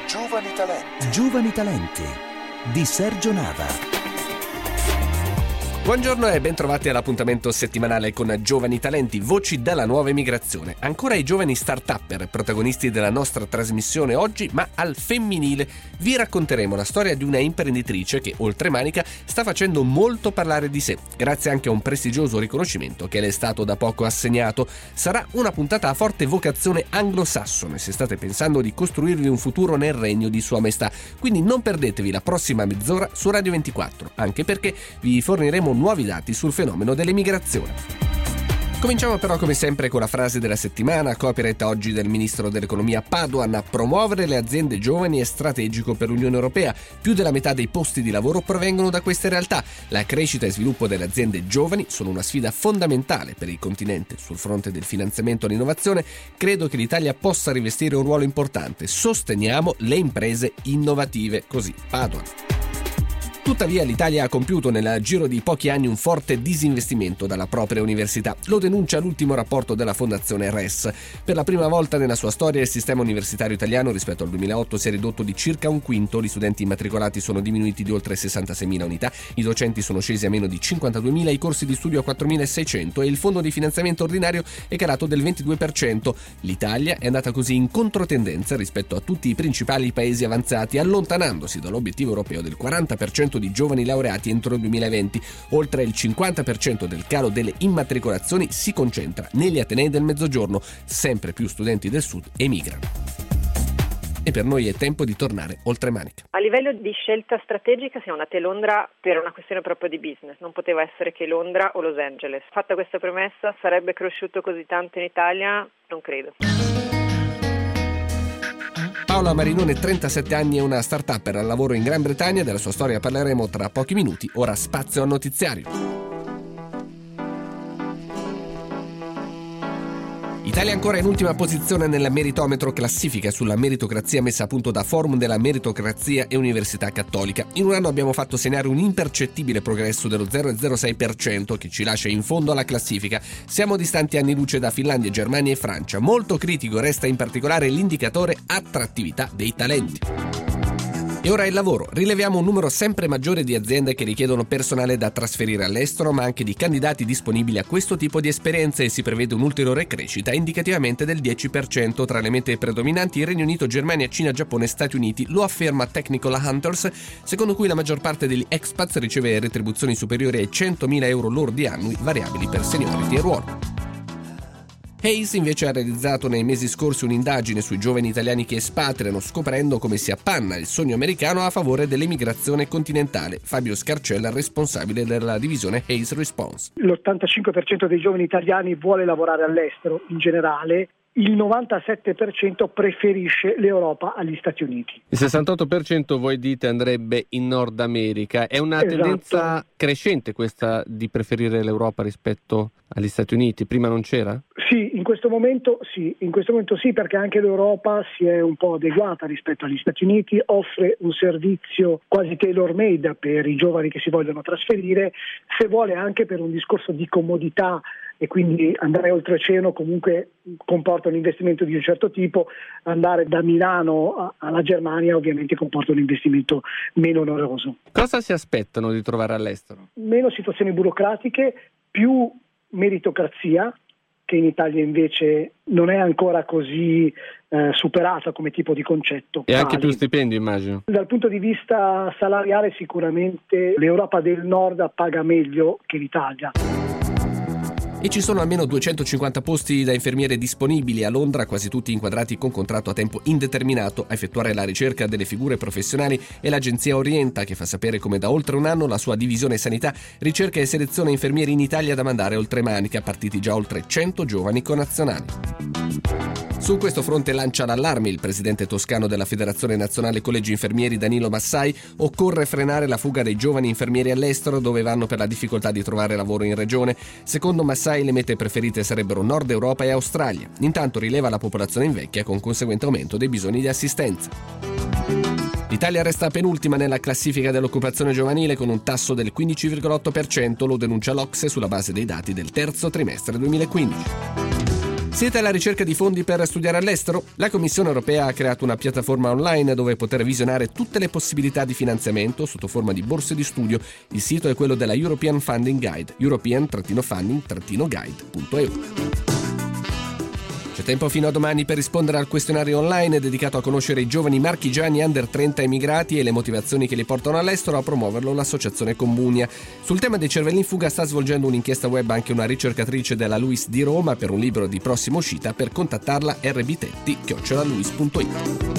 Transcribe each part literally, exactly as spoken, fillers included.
Giovani Talenti. Giovani Talenti di Sergio Nava. Buongiorno e ben trovati all'appuntamento settimanale con Giovani Talenti, voci dalla nuova emigrazione. Ancora i giovani start-upper, protagonisti della nostra trasmissione oggi, ma al femminile. Vi racconteremo la storia di una imprenditrice che, oltremanica, sta facendo molto parlare di sé, grazie anche a un prestigioso riconoscimento che le è stato da poco assegnato. Sarà una puntata a forte vocazione anglosassone, se state pensando di costruirvi un futuro nel regno di Sua Maestà. Quindi non perdetevi la prossima mezz'ora su Radio ventiquattro, anche perché vi forniremo nuovi dati sul fenomeno dell'emigrazione. Cominciamo però come sempre con la frase della settimana, copyright oggi del ministro dell'economia Padoan: promuovere le aziende giovani è strategico per l'Unione Europea, più della metà dei posti di lavoro provengono da queste realtà. La crescita e sviluppo delle aziende giovani sono una sfida fondamentale per il continente. Sul fronte del finanziamento all'innovazione credo che l'Italia possa rivestire un ruolo importante. Sosteniamo le imprese innovative, così Padoan. Tuttavia l'Italia ha compiuto nel giro di pochi anni un forte disinvestimento dalla propria università. Lo denuncia l'ultimo rapporto della Fondazione R E S. Per la prima volta nella sua storia il sistema universitario italiano rispetto al duemilaotto si è ridotto di circa un quinto, gli studenti immatricolati sono diminuiti di oltre sessantaseimila unità, i docenti sono scesi a meno di cinquantaduemila, i corsi di studio a quattromilaseicento e il fondo di finanziamento ordinario è calato del ventidue per cento. L'Italia è andata così in controtendenza rispetto a tutti i principali paesi avanzati, allontanandosi dall'obiettivo europeo del quaranta per cento di giovani laureati entro il duemilaventi. Oltre il cinquanta per cento del calo delle immatricolazioni si concentra negli atenei del Mezzogiorno. Sempre più studenti del Sud emigrano. E per noi è tempo di tornare oltremanica. A livello di scelta strategica siamo andati a Londra per una questione proprio di business, non poteva essere che Londra o Los Angeles. Fatta questa premessa, sarebbe cresciuto così tanto in Italia? Non credo. Paola Marinone, trentasette anni, è una start-upper al lavoro in Gran Bretagna. Della sua storia parleremo tra pochi minuti. Ora spazio al notiziario. Italia ancora in ultima posizione nella meritometro, classifica sulla meritocrazia messa a punto da Forum della Meritocrazia e Università Cattolica. In un anno abbiamo fatto segnare un impercettibile progresso dello zero virgola zero sei per cento che ci lascia in fondo alla classifica. Siamo distanti anni luce da Finlandia, Germania e Francia. Molto critico resta in particolare l'indicatore attrattività dei talenti. E ora il lavoro. Rileviamo un numero sempre maggiore di aziende che richiedono personale da trasferire all'estero, ma anche di candidati disponibili a questo tipo di esperienze, e si prevede un'ulteriore crescita, indicativamente del dieci per cento. Tra le mete predominanti Regno Unito, Germania, Cina, Giappone e Stati Uniti. Lo afferma Technical Hunters, secondo cui la maggior parte degli expats riceve retribuzioni superiori ai centomila euro lordi annui, variabili per seniority e ruolo. Hays invece ha realizzato nei mesi scorsi un'indagine sui giovani italiani che espatriano, scoprendo come si appanna il sogno americano a favore dell'emigrazione continentale. Fabio Scarcella, responsabile della divisione Hays Response. L'ottantacinque per cento dei giovani italiani vuole lavorare all'estero in generale. Il novantasette per cento preferisce l'Europa agli Stati Uniti. Il sessantotto per cento voi dite andrebbe in Nord America. È una Esatto. tendenza crescente questa di preferire l'Europa rispetto agli Stati Uniti? Prima non c'era? Sì, in questo momento sì, in questo momento sì, perché anche l'Europa si è un po' adeguata rispetto agli Stati Uniti, offre un servizio quasi tailor-made per i giovani che si vogliono trasferire, se vuole anche per un discorso di comodità, e quindi andare oltreoceano comunque comporta un investimento di un certo tipo, andare da Milano alla Germania ovviamente comporta un investimento meno oneroso. Cosa si aspettano di trovare all'estero? Meno situazioni burocratiche, più meritocrazia, che in Italia invece non è ancora così eh, superata come tipo di concetto. E anche tali. più stipendio, immagino. Dal punto di vista salariale sicuramente l'Europa del Nord paga meglio che l'Italia. E ci sono almeno duecentocinquanta posti da infermiere disponibili a Londra, quasi tutti inquadrati con contratto a tempo indeterminato. A effettuare la ricerca delle figure professionali è l'agenzia Orienta, che fa sapere come da oltre un anno la sua divisione sanità ricerca e seleziona infermieri in Italia da mandare oltremanica, partiti già oltre cento giovani connazionali. Su questo fronte lancia l'allarme il presidente toscano della Federazione Nazionale Collegi Infermieri Danilo Massai: occorre frenare la fuga dei giovani infermieri all'estero, dove vanno per la difficoltà di trovare lavoro in regione. Secondo Massai le mete preferite sarebbero Nord Europa e Australia. Intanto rileva la popolazione invecchia, con conseguente aumento dei bisogni di assistenza. L'Italia resta penultima nella classifica dell'occupazione giovanile con un tasso del quindici virgola otto per cento, lo denuncia l'O C S E sulla base dei dati del terzo trimestre duemilaquindici. Siete alla ricerca di fondi per studiare all'estero? La Commissione europea ha creato una piattaforma online dove poter visionare tutte le possibilità di finanziamento sotto forma di borse di studio. Il sito è quello della European Funding Guide, european funding guide punto e u. C'è tempo fino a domani per rispondere al questionario online dedicato a conoscere i giovani marchigiani under trenta emigrati e le motivazioni che li portano all'estero. A promuoverlo l'associazione Combunia. Sul tema dei cervelli in fuga sta svolgendo un'inchiesta web anche una ricercatrice della LUISS di Roma per un libro di prossima uscita. Per contattarla rbtetti chiocciola luis punto it.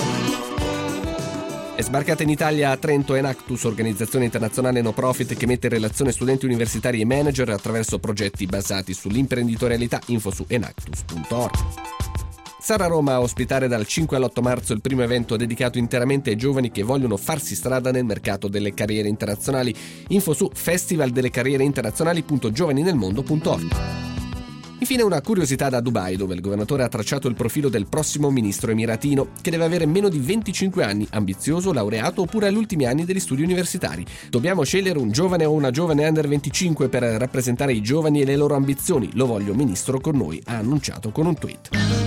È sbarcata in Italia a Trento Enactus, organizzazione internazionale no profit che mette in relazione studenti universitari e manager attraverso progetti basati sull'imprenditorialità. Info su enactus punto org. Sarà a Roma a ospitare dal cinque all'otto marzo il primo evento dedicato interamente ai giovani che vogliono farsi strada nel mercato delle carriere internazionali. Info su festival delle carriere internazionali punto giovani nel mondo punto org. Infine una curiosità da Dubai, dove il governatore ha tracciato il profilo del prossimo ministro emiratino, che deve avere meno di venticinque anni, ambizioso, laureato oppure agli ultimi anni degli studi universitari. Dobbiamo scegliere un giovane o una giovane under venticinque per rappresentare i giovani e le loro ambizioni. Lo voglio ministro con noi, ha annunciato con un tweet.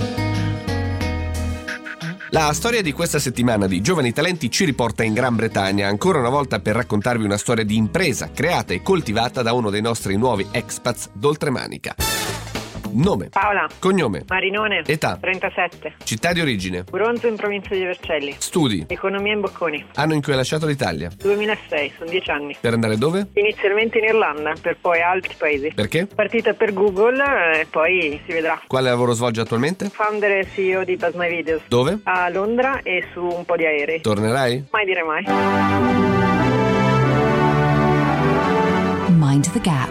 La storia di questa settimana di Giovani Talenti ci riporta in Gran Bretagna, ancora una volta per raccontarvi una storia di impresa creata e coltivata da uno dei nostri nuovi expats d'oltremanica. Nome. Paola. Cognome. Marinone. Età. trentasette. Città di origine. Bronzo in provincia di Vercelli. Studi. Economia in Bocconi. Anno in cui hai lasciato l'Italia. duemilasei, sono dieci anni. Per andare dove? Inizialmente in Irlanda, per poi altri paesi. Perché? Partita per Google e poi si vedrà. Quale lavoro svolge attualmente? Founder e C E O di Buzz My Videos. Dove? A Londra e su un po' di aerei. Tornerai? Mai dire mai. Mind the gap.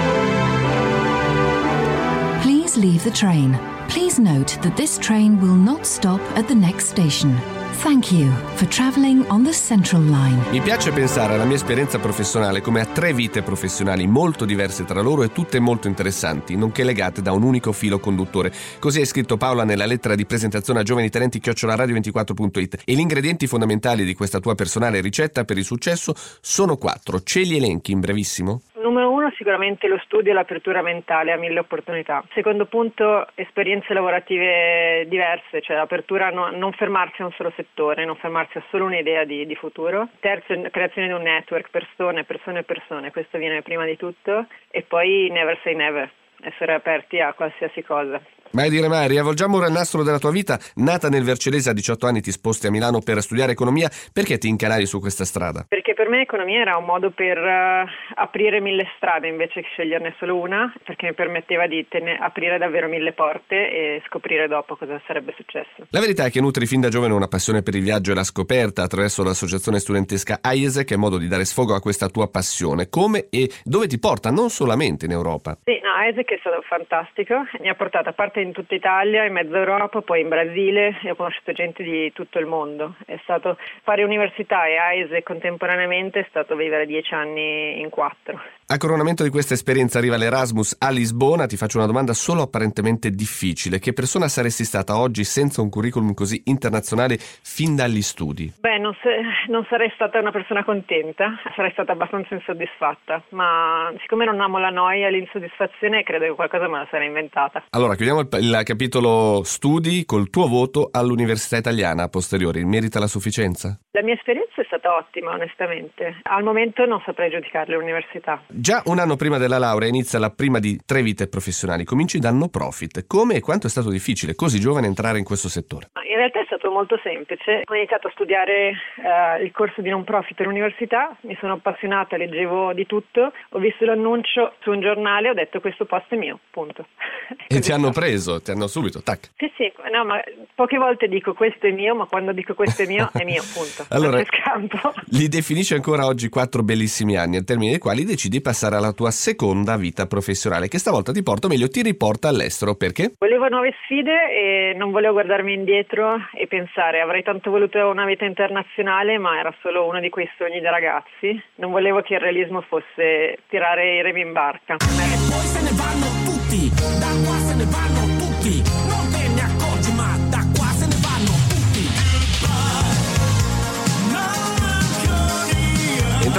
Please leave the train. Please note that this train will not stop at the next station. Thank you for traveling on the Central Line. Mi piace pensare alla mia esperienza professionale come a tre vite professionali molto diverse tra loro e tutte molto interessanti, nonché legate da un unico filo conduttore. Così hai scritto Paola nella lettera di presentazione a giovani talenti chiocciola radio ventiquattro punto it. E gli ingredienti fondamentali di questa tua personale ricetta per il successo sono quattro. Ce li elenchi in brevissimo? Numero uno, sicuramente lo studio e l'apertura mentale a mille opportunità. Secondo punto, esperienze lavorative diverse, cioè l'apertura a no, non fermarsi a un solo settore, non fermarsi a solo un'idea di, di futuro. Terzo, creazione di un network, persone, persone, persone, questo viene prima di tutto. E poi never say never, essere aperti a qualsiasi cosa. Mai dire mai, riavvolgiamo ora il nastro della tua vita. Nata nel Vercellese a diciotto anni, ti sposti a Milano per studiare economia. Perché ti incanali su questa strada? Perché per me economia era un modo per uh, aprire mille strade invece che sceglierne solo una, perché mi permetteva di tene- aprire davvero mille porte e scoprire dopo cosa sarebbe successo. La verità è che nutri fin da giovane una passione per il viaggio e la scoperta attraverso l'associazione studentesca AIESE, che è modo di dare sfogo a questa tua passione. Come e dove ti porta, non solamente in Europa? Sì, no, AIESE che è stato fantastico, mi ha portato a parte in tutta Italia, in mezza Europa, poi in Brasile, e ho conosciuto gente di tutto il mondo. È stato fare università e AIESE contemporaneamente, è stato vivere dieci anni in quattro. A coronamento di questa esperienza arriva l'Erasmus a Lisbona. Ti faccio una domanda solo apparentemente difficile. Che persona saresti stata oggi senza un curriculum così internazionale fin dagli studi? Beh, non, se, non sarei stata una persona contenta, sarei stata abbastanza insoddisfatta, ma siccome non amo la noia e l'insoddisfazione, credo che qualcosa me la sarei inventata. Allora, chiudiamo il, il capitolo studi col tuo voto all'Università Italiana a posteriori. Merita la sufficienza? La mia esperienza è stata ottima, onestamente. Al momento non saprei giudicare l'università. Già un anno prima della laurea inizia la prima di tre vite professionali. Cominci dal no profit. Come e quanto è stato difficile, così giovane, entrare in questo settore? In realtà è stato molto semplice. Ho iniziato a studiare eh, il corso di non profit all'università, mi sono appassionata, leggevo di tutto, ho visto l'annuncio su un giornale, ho detto questo posto è mio, punto. E ti hanno preso, ti hanno subito, tac. Sì, sì, no, ma poche volte dico questo è mio, ma quando dico questo è mio, è mio, punto. Allora, non c'è scampo. Li definisci ancora oggi quattro bellissimi anni, al termine dei quali decidi di passare alla tua seconda vita professionale, che stavolta ti porta, o meglio ti riporta all'estero. Perché? Volevo nuove sfide e non volevo guardarmi indietro e pensare avrei tanto voluto una vita internazionale, ma era solo uno di quei sogni da ragazzi. Non volevo che il realismo fosse tirare i remi in barca. E poi se ne vanno tutti, da qua se ne vanno tutti, non te ne accorgi ma da qua se ne vanno tutti.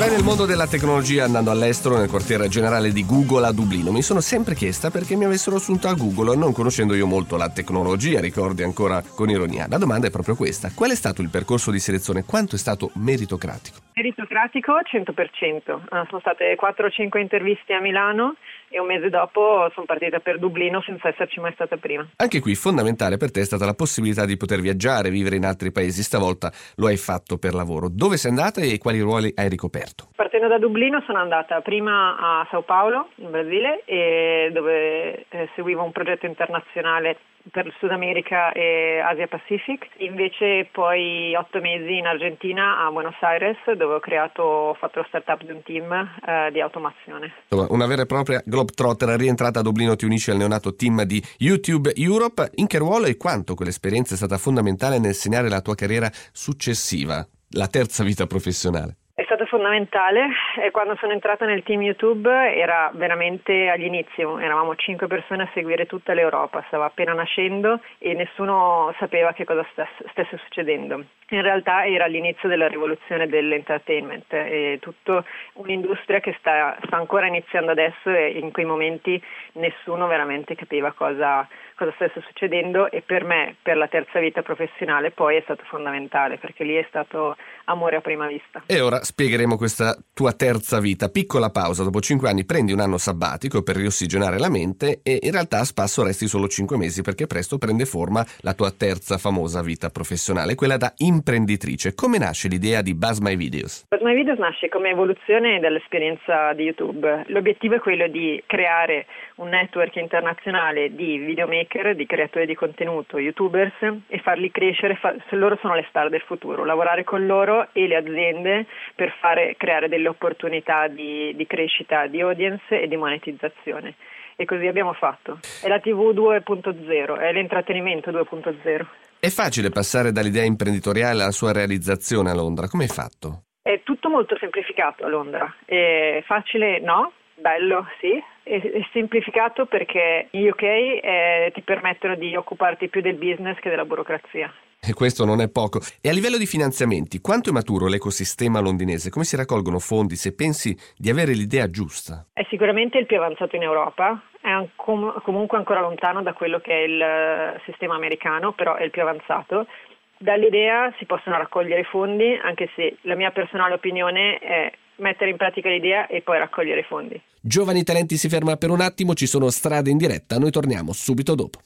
Lavorai nel mondo della tecnologia andando all'estero nel quartiere generale di Google a Dublino. Mi sono sempre chiesta perché mi avessero assunto a Google, non conoscendo io molto la tecnologia, ricordi ancora con ironia. La domanda è proprio questa: qual è stato il percorso di selezione? Quanto è stato meritocratico? Meritocratico cento per cento. Sono state quattro o cinque interviste a Milano e un mese dopo sono partita per Dublino senza esserci mai stata prima. Anche qui fondamentale per te è stata la possibilità di poter viaggiare, vivere in altri paesi. Stavolta lo hai fatto per lavoro. Dove sei andata e quali ruoli hai ricoperto? Partendo da Dublino sono andata prima a Sao Paulo, in Brasile, e dove eh, seguivo un progetto internazionale per il Sud America e Asia Pacific. Invece poi otto mesi in Argentina, a Buenos Aires, dove ho creato, ho fatto lo startup di un team eh, di automazione. Insomma, una vera e propria globetrotter. Rientrata a Dublino ti unisci al neonato team di YouTube Europe. In che ruolo e quanto quell'esperienza è stata fondamentale nel segnare la tua carriera successiva, la terza vita professionale? È stato fondamentale e quando sono entrata nel team YouTube era veramente agli inizi, eravamo cinque persone a seguire tutta l'Europa, stava appena nascendo e nessuno sapeva che cosa stesse succedendo. In realtà era l'inizio della rivoluzione dell'entertainment e tutta un'industria che sta, sta ancora iniziando adesso e in quei momenti nessuno veramente capiva cosa, cosa stesse succedendo, e per me, per la terza vita professionale, poi è stato fondamentale perché lì è stato amore a prima vista. E ora spiegheremo questa tua terza vita. Piccola pausa, dopo cinque anni prendi un anno sabbatico per riossigenare la mente e in realtà a spasso resti solo cinque mesi perché presto prende forma la tua terza famosa vita professionale, quella da imprenditrice. Come nasce l'idea di Buzz My Videos? Buzz My Videos nasce come evoluzione dell'esperienza di YouTube. L'obiettivo è quello di creare un network internazionale di videomaker, di creatori di contenuto, youtubers, e farli crescere, far, se loro sono le star del futuro, lavorare con loro e le aziende per fare creare delle opportunità di, di crescita di audience e di monetizzazione. E così abbiamo fatto. È la tivù due punto zero, è l'intrattenimento due punto zero. È facile passare dall'idea imprenditoriale alla sua realizzazione a Londra. Come hai fatto? È tutto molto semplificato a Londra. È facile, no? Bello, sì. È, è semplificato perché gli U K eh, ti permettono di occuparti più del business che della burocrazia. E questo non è poco. E a livello di finanziamenti, quanto è maturo l'ecosistema londinese? Come si raccolgono fondi se pensi di avere l'idea giusta? È sicuramente il più avanzato in Europa, è un, com- comunque ancora lontano da quello che è il sistema americano, però è il più avanzato. Dall'idea si possono raccogliere fondi, anche se la mia personale opinione è mettere in pratica l'idea e poi raccogliere fondi. Giovani Talenti si ferma per un attimo, ci sono strade in diretta, noi torniamo subito dopo.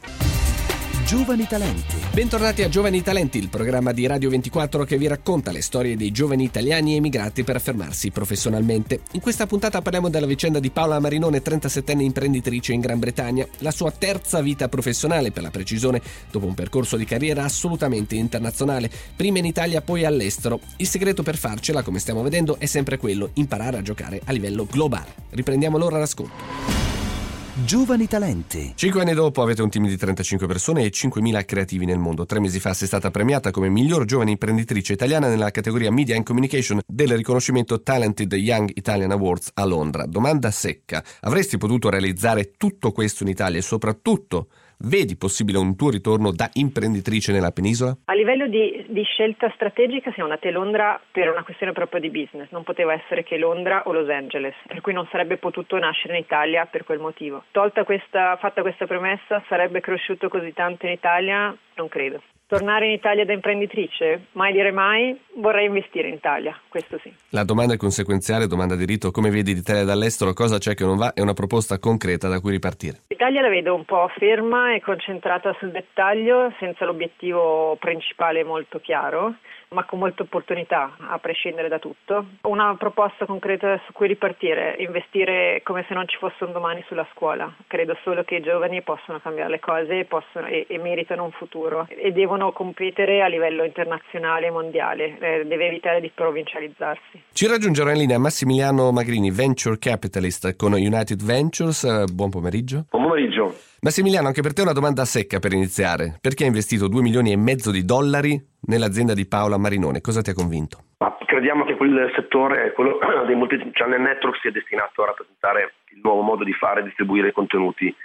Giovani Talenti. Bentornati a Giovani Talenti, il programma di Radio ventiquattro che vi racconta le storie dei giovani italiani emigrati per affermarsi professionalmente. In questa puntata parliamo della vicenda di Paola Marinone, trentasettenne imprenditrice in Gran Bretagna, la sua terza vita professionale per la precisione, dopo un percorso di carriera assolutamente internazionale, prima in Italia poi all'estero. Il segreto per farcela, come stiamo vedendo, è sempre quello: imparare a giocare a livello globale. Riprendiamo l'ora d'ascolto. Giovani Talenti. Cinque anni dopo avete un team di trentacinque persone e cinquemila creativi nel mondo. Tre mesi fa sei stata premiata come miglior giovane imprenditrice italiana nella categoria Media and Communication del riconoscimento Talented Young Italian Awards a Londra. Domanda secca: avresti potuto realizzare tutto questo in Italia e soprattutto vedi possibile un tuo ritorno da imprenditrice nella penisola? A livello di, di scelta strategica siamo andati a Londra per una questione proprio di business, non poteva essere che Londra o Los Angeles, per cui non sarebbe potuto nascere in Italia per quel motivo. Tolta questa, fatta questa premessa, sarebbe cresciuto così tanto in Italia? Non credo. Tornare in Italia da imprenditrice? Mai dire mai, vorrei investire in Italia, questo sì. La domanda è conseguenziale, domanda di rito: come vedi l'Italia dall'estero, cosa c'è che non va, è una proposta concreta da cui ripartire. L'Italia la vedo un po' ferma e concentrata sul dettaglio, senza l'obiettivo principale molto chiaro, ma con molte opportunità, a prescindere da tutto. Una proposta concreta su cui ripartire: investire come se non ci fosse un domani sulla scuola. Credo solo che i giovani possono cambiare le cose possono, e, e meritano un futuro e devono competere a livello internazionale e mondiale, eh, deve evitare di provincializzarsi. Ci raggiungerà in linea Massimiliano Magrini, Venture Capitalist con United Ventures. Uh, buon pomeriggio. Buon pomeriggio. Massimiliano, anche per te una domanda secca per iniziare. Perché hai investito due milioni e mezzo di dollari nell'azienda di Paola Marinone? Cosa ti ha convinto? Ma crediamo che quel settore, quello dei multi-channel network, sia destinato a rappresentare il nuovo modo di fare e distribuire contenuti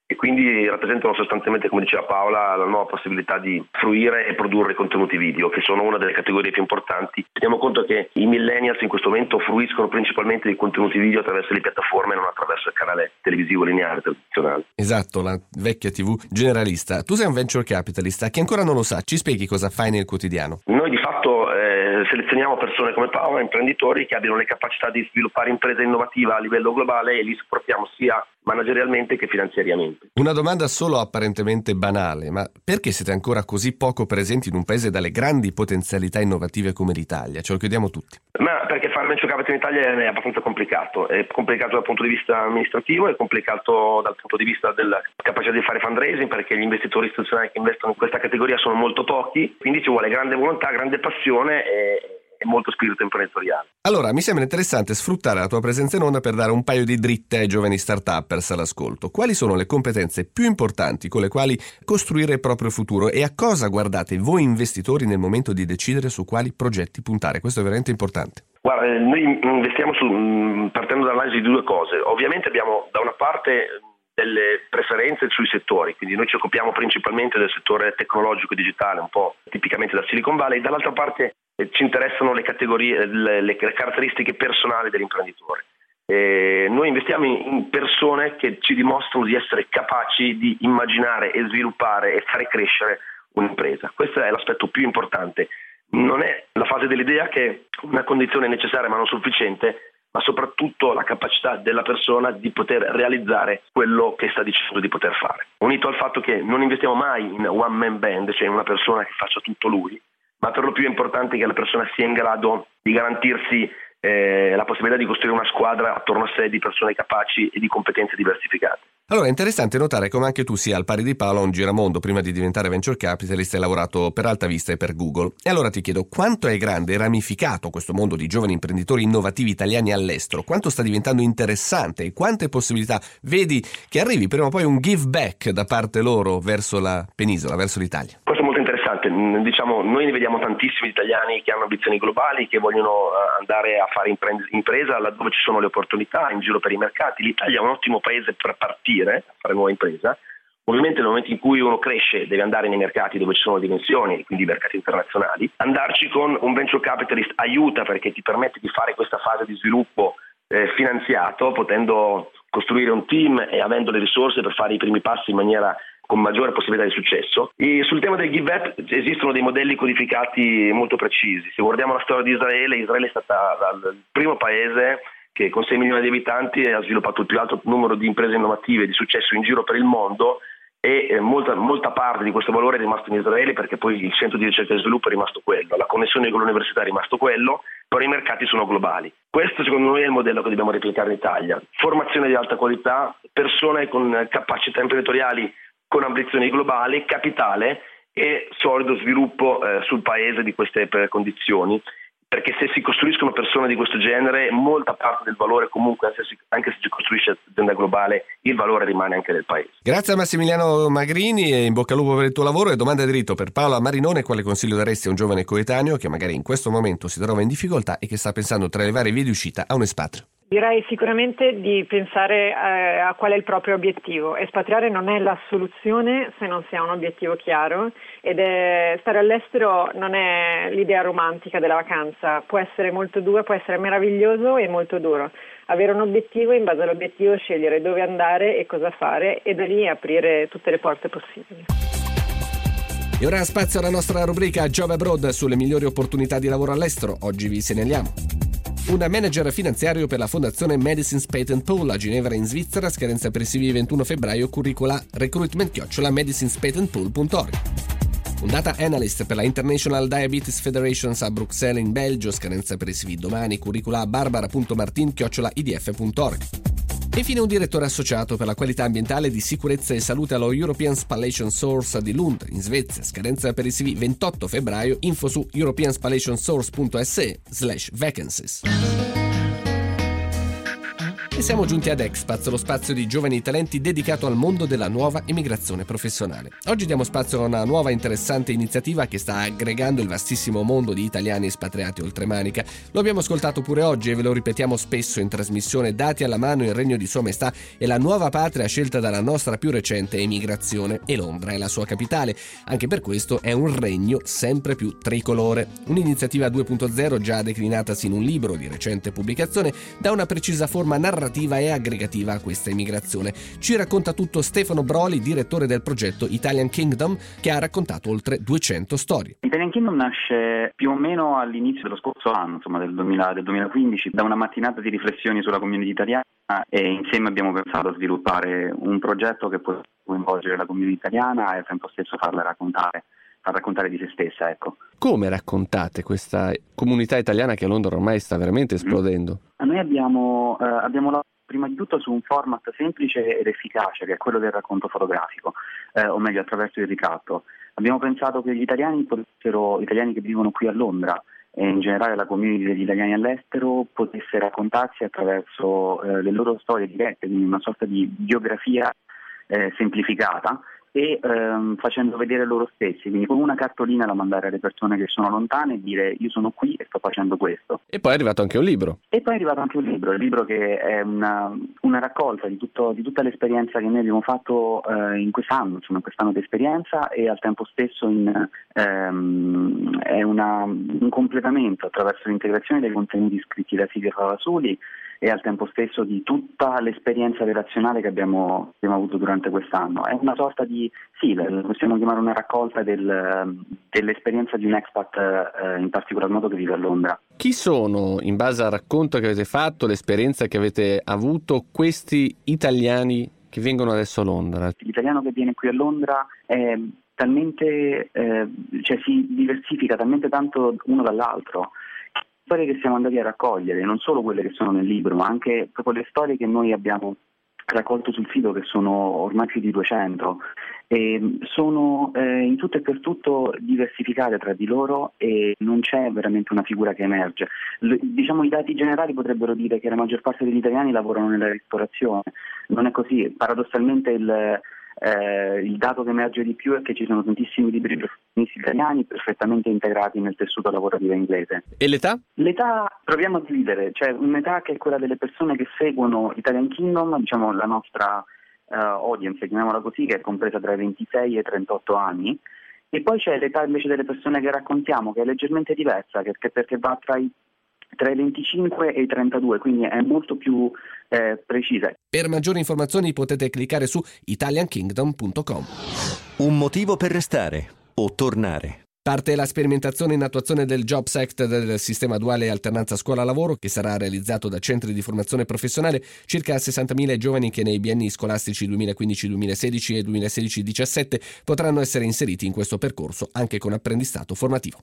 e quindi rappresentano sostanzialmente, come diceva Paola, la nuova possibilità di fruire e produrre contenuti video, che sono una delle categorie più importanti. Teniamo conto che i millennials in questo momento fruiscono principalmente di contenuti video attraverso le piattaforme e non attraverso il canale televisivo lineare tradizionale. Esatto, la vecchia tivù generalista. Tu sei un venture capitalist, a chi ancora non lo sa, ci spieghi cosa fai nel quotidiano? Noi di fatto eh, selezioniamo persone come Paola, imprenditori che abbiano le capacità di sviluppare imprese innovative a livello globale e li supportiamo sia managerialmente che finanziariamente. Una domanda solo apparentemente banale, ma perché siete ancora così poco presenti in un paese dalle grandi potenzialità innovative come l'Italia? Ce lo chiediamo tutti. Ma perché fare venture capital in Italia è abbastanza complicato, è complicato dal punto di vista amministrativo, è complicato dal punto di vista della capacità di fare fundraising, perché gli investitori istituzionali che investono in questa categoria sono molto pochi, quindi ci vuole grande volontà, grande passione e e molto spirito imprenditoriale. Allora, mi sembra interessante sfruttare la tua presenza in onda per dare un paio di dritte ai giovani start-uppers all'ascolto. Quali sono le competenze più importanti con le quali costruire il proprio futuro e a cosa guardate voi investitori nel momento di decidere su quali progetti puntare? Questo è veramente importante. Guarda, noi investiamo su, partendo dall'analisi di due cose. Ovviamente abbiamo da una parte delle preferenze sui settori, quindi noi ci occupiamo principalmente del settore tecnologico e digitale, un po' tipicamente da Silicon Valley, dall'altra parte eh, ci interessano le categorie, le, le caratteristiche personali dell'imprenditore. Eh, noi investiamo in, in persone che ci dimostrano di essere capaci di immaginare e sviluppare e fare crescere un'impresa. Questo è l'aspetto più importante. Non è la fase dell'idea che è una condizione necessaria ma non sufficiente, ma soprattutto la capacità della persona di poter realizzare quello che sta dicendo di poter fare. Unito al fatto che non investiamo mai in one man band, cioè in una persona che faccia tutto lui, ma per lo più è importante che la persona sia in grado di garantirsi eh, la possibilità di costruire una squadra attorno a sé di persone capaci e di competenze diversificate. Allora è interessante notare come anche tu sia al pari di Paolo un giramondo. Prima di diventare venture capitalist hai lavorato per Alta Vista e per Google. E allora ti chiedo, quanto è grande e ramificato questo mondo di giovani imprenditori innovativi italiani all'estero? Quanto sta diventando interessante e quante possibilità vedi che arrivi prima o poi un give back da parte loro verso la penisola, verso l'Italia? Questo è molto interessante. Diciamo, noi ne vediamo tantissimi italiani che hanno ambizioni globali, che vogliono andare a fare impresa laddove ci sono le opportunità in giro per i mercati. L'Italia è un ottimo paese per partire a fare nuova impresa. Ovviamente nel momento in cui uno cresce deve andare nei mercati dove ci sono dimensioni, quindi i mercati internazionali. Andarci con un venture capitalist aiuta perché ti permette di fare questa fase di sviluppo eh, finanziato, potendo costruire un team e avendo le risorse per fare i primi passi in maniera con maggiore possibilità di successo. E sul tema del give back esistono dei modelli codificati molto precisi. Se guardiamo la storia di Israele, Israele è stata il primo paese che con sei milioni di abitanti ha sviluppato il più alto numero di imprese innovative di successo in giro per il mondo e eh, molta, molta parte di questo valore è rimasto in Israele perché poi il centro di ricerca e sviluppo è rimasto quello, la connessione con l'università è rimasto quello, però i mercati sono globali. Questo secondo noi è il modello che dobbiamo replicare in Italia. Formazione di alta qualità, persone con capacità imprenditoriali con ambizioni globali, capitale e solido sviluppo eh, sul paese di queste condizioni. Perché se si costruiscono persone di questo genere, molta parte del valore comunque, anche se, anche se si costruisce azienda globale, il valore rimane anche del paese. Grazie a Massimiliano Magrini e in bocca al lupo per il tuo lavoro. E domanda di diritto per Paola Marinone: quale consiglio daresti a un giovane coetaneo che magari in questo momento si trova in difficoltà e che sta pensando tra le varie vie di uscita a un espatrio? Direi sicuramente di pensare eh, a qual è il proprio obiettivo. Espatriare non è la soluzione se non si ha un obiettivo chiaro, ed è, stare all'estero non è l'idea romantica della vacanza, può essere molto dura, può essere meraviglioso e molto duro. Avere un obiettivo e in base all'obiettivo scegliere dove andare e cosa fare e da lì aprire tutte le porte possibili. E ora spazio alla nostra rubrica Job Abroad sulle migliori opportunità di lavoro all'estero. Oggi vi segnaliamo un manager finanziario per la fondazione Medicines Patent Pool a Ginevra in Svizzera, scadenza per i C V ventuno febbraio, curricula recruitment chiocciola medicines patent pool punto org. Un data analyst per la International Diabetes Federation a Bruxelles in Belgio, scadenza per i C V domani, curricula barbara punto martin chiocciola i d f punto org. E infine un direttore associato per la qualità ambientale di sicurezza e salute allo European Spallation Source di Lund, in Svezia, scadenza per i C V ventotto febbraio, info su european spallation source punto s e slash vacancies. E siamo giunti ad Expats, lo spazio di giovani talenti dedicato al mondo della nuova immigrazione professionale. Oggi diamo spazio a una nuova interessante iniziativa che sta aggregando il vastissimo mondo di italiani espatriati oltremanica. Lo abbiamo ascoltato pure oggi e ve lo ripetiamo spesso in trasmissione. Dati alla mano il regno di Sua Maestà è la nuova patria scelta dalla nostra più recente emigrazione e Londra è la sua capitale. Anche per questo è un regno sempre più tricolore. Un'iniziativa due punto zero già declinatasi in un libro di recente pubblicazione dà una precisa forma narrativa e aggregativa a questa immigrazione. Ci racconta tutto Stefano Broli, direttore del progetto Italian Kingdom, che ha raccontato oltre duecento storie. Italian Kingdom nasce più o meno all'inizio dello scorso anno, insomma del, duemila, del duemilaquindici, da una mattinata di riflessioni sulla community italiana, e insieme abbiamo pensato a sviluppare un progetto che può coinvolgere la community italiana e al tempo stesso farla raccontare. a raccontare di se stessa, ecco. Come raccontate questa comunità italiana che a Londra ormai sta veramente esplodendo? Mm. Noi abbiamo, eh, abbiamo lavorato prima di tutto su un format semplice ed efficace, che è quello del racconto fotografico, eh, o meglio attraverso il ritratto. Abbiamo pensato che gli italiani potessero, italiani che vivono qui a Londra e in generale la community degli italiani all'estero, potesse raccontarsi attraverso eh, le loro storie dirette, quindi una sorta di biografia eh, semplificata, e ehm, facendo vedere loro stessi, quindi come una cartolina da mandare alle persone che sono lontane e dire io sono qui e sto facendo questo. E poi è arrivato anche un libro. E poi è arrivato anche un libro, il libro che è una, una raccolta di, tutto, di tutta l'esperienza che noi abbiamo fatto eh, in quest'anno, insomma quest'anno di esperienza, e al tempo stesso in, ehm, è una, un completamento attraverso l'integrazione dei contenuti scritti da Silvia Favasoli e al tempo stesso di tutta l'esperienza relazionale che abbiamo, abbiamo avuto durante quest'anno. È una sorta di, sì, possiamo chiamare una raccolta del, dell'esperienza di un expat eh, in particolar modo che vive a Londra. Chi sono, in base al racconto che avete fatto, l'esperienza che avete avuto, questi italiani che vengono adesso a Londra? L'italiano che viene qui a Londra è talmente, eh, cioè si diversifica talmente tanto uno dall'altro. Storie che siamo andati a raccogliere, non solo quelle che sono nel libro, ma anche proprio le storie che noi abbiamo raccolto sul sito, che sono ormai più di duecento, e sono eh, in tutto e per tutto diversificate tra di loro e non c'è veramente una figura che emerge. L- diciamo i dati generali potrebbero dire che la maggior parte degli italiani lavorano nella ristorazione, non è così. Paradossalmente il Eh, il dato che emerge di più è che ci sono tantissimi liberi professionisti italiani perfettamente integrati nel tessuto lavorativo inglese. E l'età? L'età proviamo a dividere, c'è un'età che è quella delle persone che seguono Italian Kingdom, diciamo la nostra uh, audience, chiamiamola così, che è compresa tra i ventisei e i trentotto anni, e poi c'è l'età invece delle persone che raccontiamo, che è leggermente diversa, che, che perché va tra i tra i venticinque e i trentadue, quindi è molto più eh, precisa. Per maggiori informazioni potete cliccare su italian kingdom punto com. Un motivo per restare o tornare. Parte la sperimentazione in attuazione del Jobs Act del sistema duale alternanza scuola-lavoro, che sarà realizzato da centri di formazione professionale. Circa sessantamila giovani che nei bienni scolastici duemilaquindici duemilasedici e duemilasedici diciassette potranno essere inseriti in questo percorso anche con apprendistato formativo.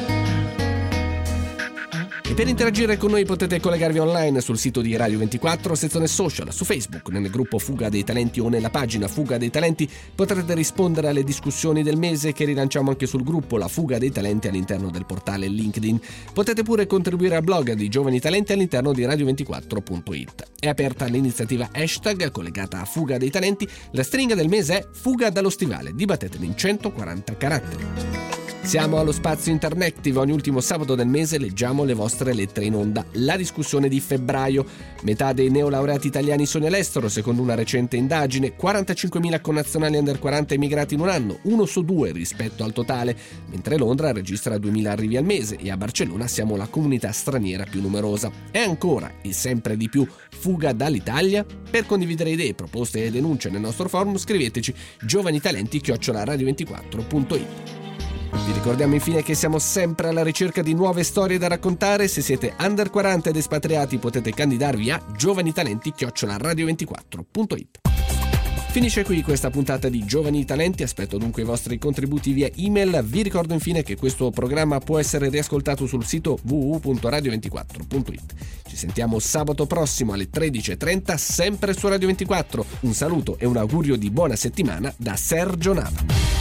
E per interagire con noi potete collegarvi online sul sito di Radio ventiquattro, sezione social, su Facebook, nel gruppo Fuga dei Talenti o nella pagina Fuga dei Talenti. Potrete rispondere alle discussioni del mese che rilanciamo anche sul gruppo La Fuga dei Talenti all'interno del portale LinkedIn. Potete pure contribuire al blog di Giovani Talenti all'interno di radio ventiquattro punto it. È aperta l'iniziativa hashtag collegata a Fuga dei Talenti. La stringa del mese è Fuga dallo stivale, dibattetela in centoquaranta caratteri. Siamo allo spazio Interactive, ogni ultimo sabato del mese leggiamo le vostre lettere in onda. La discussione di febbraio: metà dei neolaureati italiani sono all'estero, secondo una recente indagine, quarantacinquemila connazionali under quaranta emigrati in un anno, uno su due rispetto al totale, mentre Londra registra duemila arrivi al mese e a Barcellona siamo la comunità straniera più numerosa. E ancora, e sempre di più, fuga dall'Italia? Per condividere idee, proposte e denunce nel nostro forum scriveteci giovanitalenti chiocciola radio ventiquattro punto it. Vi ricordiamo infine che siamo sempre alla ricerca di nuove storie da raccontare. Se siete under quaranta ed espatriati potete candidarvi a giovanitalenti chiocciola radio ventiquattro punto it. Finisce qui questa puntata di Giovani Talenti, aspetto dunque i vostri contributi via email. Vi ricordo infine che questo programma può essere riascoltato sul sito w w w punto radio ventiquattro punto it. Ci sentiamo sabato prossimo alle tredici e trenta sempre su Radio ventiquattro. Un saluto e un augurio di buona settimana da Sergio Nava.